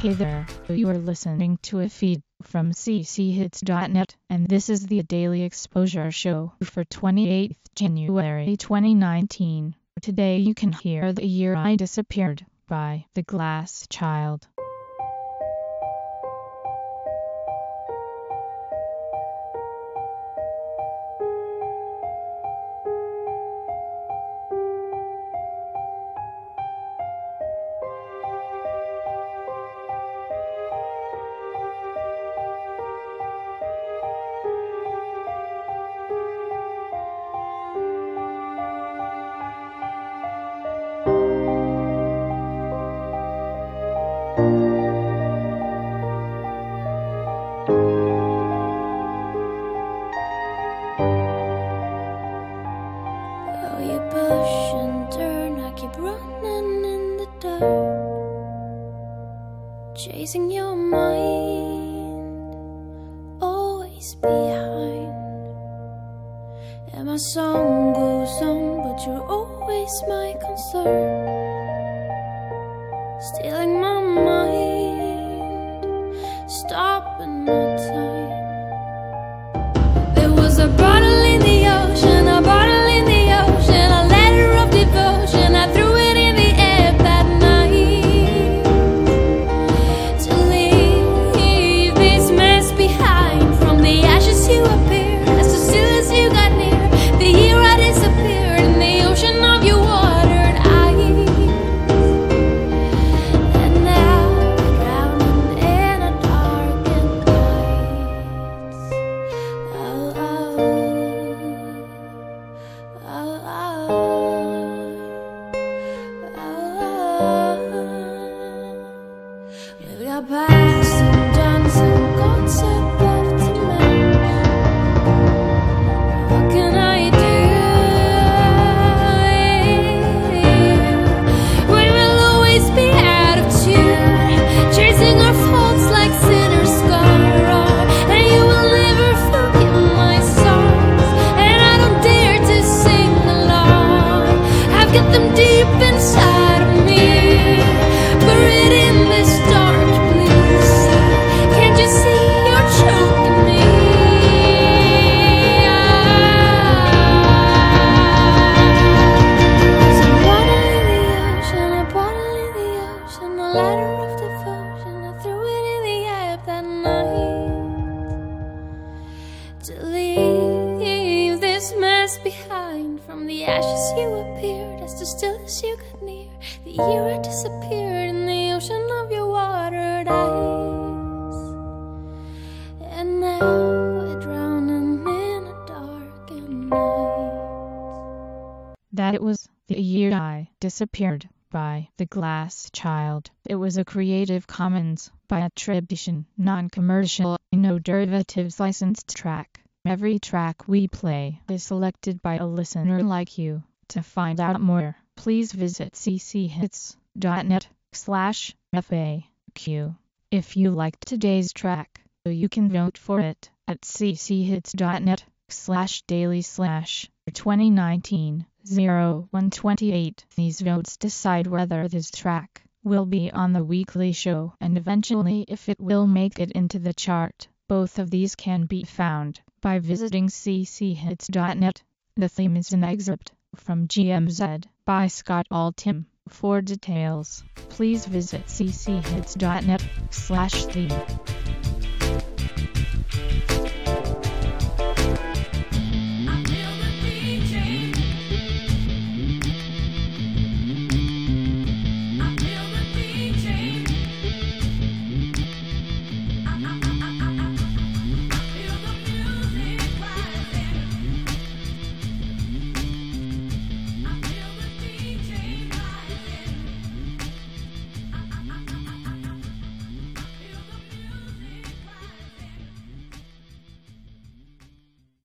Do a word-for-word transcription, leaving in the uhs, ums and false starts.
Hey there, you are listening to a feed from c c hits dot net, and this is the Daily Exposure Show for twenty-eighth January twenty nineteen. Today you can hear The Year I Disappeared by The Glass Child. Push and turn, I keep running in the dark, chasing your mind, always behind. And my song goes on, but you're always my concern, stealing my mind, stopping my time. There was a bottle in the ocean, a bottle in the ocean, a letter of devotion. I threw it in the air that night to leave this mess behind. From the ashes you appeared, as still as you got near. The year I disappeared in the ocean of your watered eyes. And now we're drowning in a darkened night. Oh, oh, oh, oh, oh. Maybe I passed and done some concept of tonight. What can I do? We will always be out of tune, chasing our faults like sinners scar on. And you will never forget my songs, and I don't dare to sing along. I've got them deep inside of me, buried in this dark place. Can't you see you're choking me? Some bottle in the ocean, a bottle in the ocean, a letter of devotion. I threw it in the air that night to leave this mess behind. From the ashes you appeared, as still as you got near. The year I disappeared in the ocean of your watered eyes. And now we're drowning in a darkened night. That it was The Year I Disappeared by The Glass Child. It was a Creative Commons by attribution, non-commercial, no derivatives licensed track. Every track we play is selected by a listener like you. To find out more, please visit c c hits dot net slash F A Q. If you liked today's track, you can vote for it at c c hits dot net slash daily slash twenty nineteen oh one twenty-eight. These votes decide whether this track will be on the weekly show and eventually if it will make it into the chart. Both of these can be found by visiting c c hits dot net. The theme is an excerpt from G M Z by Scott Altham. For details, please visit c c hits dot net slash theme.